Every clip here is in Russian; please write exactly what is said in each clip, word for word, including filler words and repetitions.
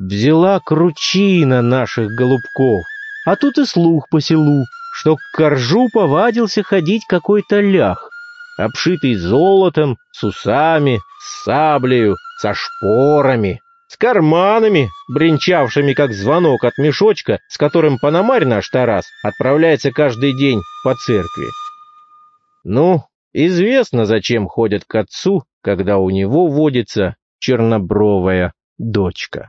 взяла кручина наших голубков. А тут и слух по селу, что к коржу повадился ходить какой-то лях, обшитый золотом, с усами, с саблею, со шпорами, с карманами, бренчавшими, как звонок от мешочка, с которым Пономарь наш Тарас отправляется каждый день по церкви. Ну, известно, зачем ходят к отцу, когда у него водится чернобровая дочка.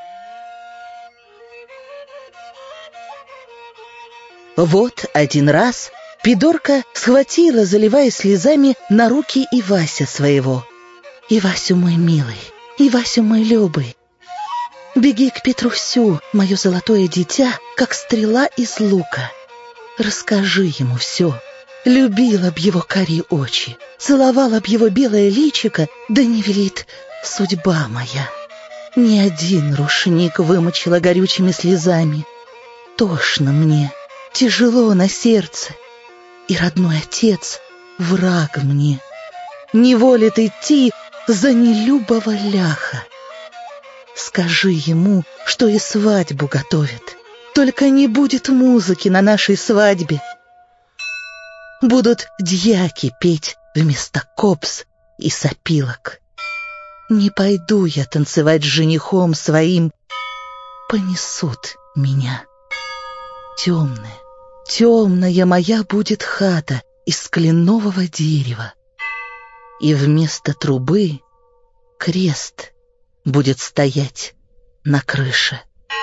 Вот один раз Пидорка схватила, заливаясь слезами, на руки Ивася своего. «Ивасю мой милый, Ивасю мой любый, беги к Петрусю, мое золотое дитя, как стрела из лука. Расскажи ему все. Любила б его карие очи, целовала б его белое личико, да не велит судьба моя. Ни один рушник вымочила горючими слезами. Тошно мне, тяжело на сердце, и родной отец — враг мне. Не волит идти за нелюбого ляха. Скажи ему, что и свадьбу готовят, только не будет музыки на нашей свадьбе. Будут дьяки петь вместо копс и сопилок. Не пойду я танцевать с женихом своим, понесут меня. Темная, темная моя будет хата из кленового дерева, и вместо трубы крест будет стоять на крыше».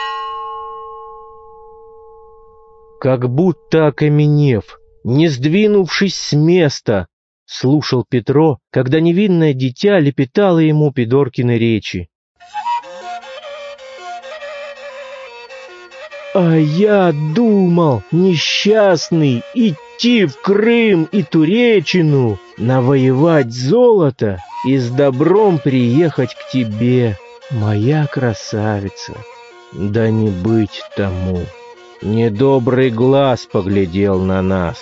Как будто окаменев, не сдвинувшись с места, слушал Петро, когда невинное дитя лепетало ему Пидоркины речи. «А я думал, несчастный, идти в Крым и Туречину, навоевать золото и с добром приехать к тебе, моя красавица. Да не быть тому. Недобрый глаз поглядел на нас.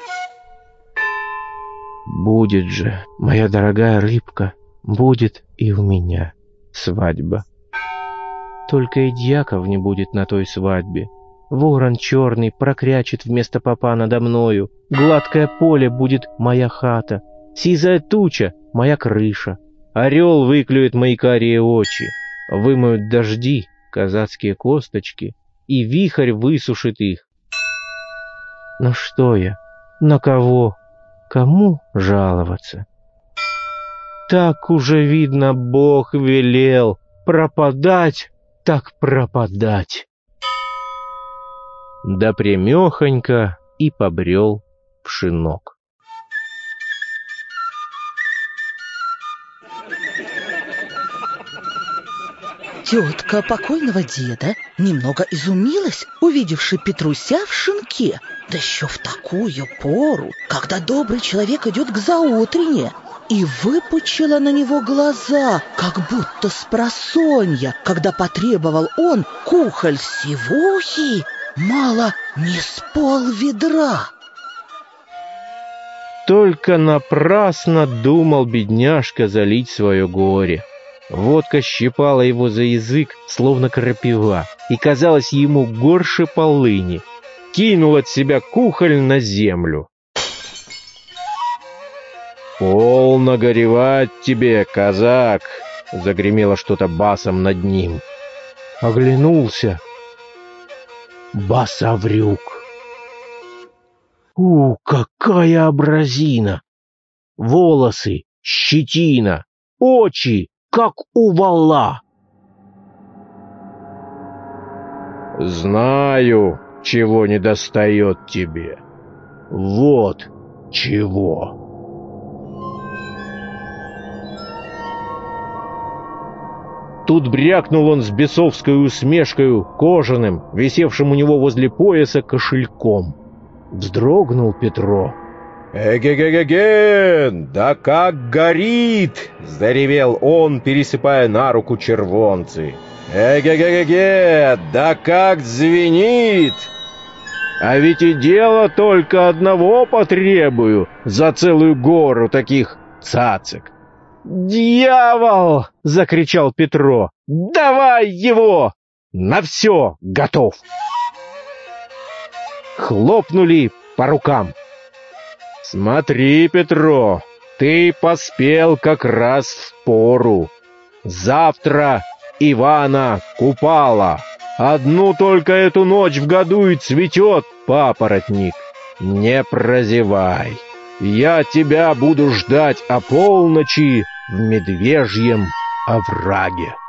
Будет же, моя дорогая рыбка, будет и у меня свадьба. Только и дьяков не будет на той свадьбе. Ворон черный прокрячет вместо попа надо мною. Гладкое поле будет моя хата. Сизая туча — моя крыша. Орел выклюет мои карие очи. Вымоют дожди казацкие косточки, и вихрь высушит их. Но что я? На кого? Кому жаловаться? Так уже, видно, Бог велел. Пропадать так пропадать. Да прямехонько и побрел в шинок. Тетка покойного деда немного изумилась, увидевши Петруся в шинке, да еще в такую пору, когда добрый человек идет к заутрене, и выпучила на него глаза, как будто спросонья, когда потребовал он кухоль сивухи, мало не с полведра. Только напрасно думал бедняжка залить свое горе. Водка щипала его за язык, словно крапива, и казалось ему горше полыни. Кинул от себя кухоль на землю. «Полно горевать тебе, казак!» — загремело что-то басом над ним. Оглянулся. Басаврюк. У, какая образина! Волосы, щетина, очи, как у вола. «Знаю, чего недостает тебе. Вот чего». Тут брякнул он с бесовской усмешкою кожаным, висевшим у него возле пояса, кошельком. Вздрогнул Петро. «Эге-ге-ге-ге! Да как горит!» — заревел он, пересыпая на руку червонцы. «Эге-ге-ге-ге! Да как звенит! А ведь и дело только одного потребую за целую гору таких цацек». «Дьявол!» — закричал Петро. Давай его! На все готов!» Хлопнули по рукам. «Смотри, Петро, ты поспел как раз в пору. Завтра Ивана Купала. Одну только эту ночь в году и цветет папоротник. Не прозевай. Я тебя буду ждать о полночи в Медвежьем овраге».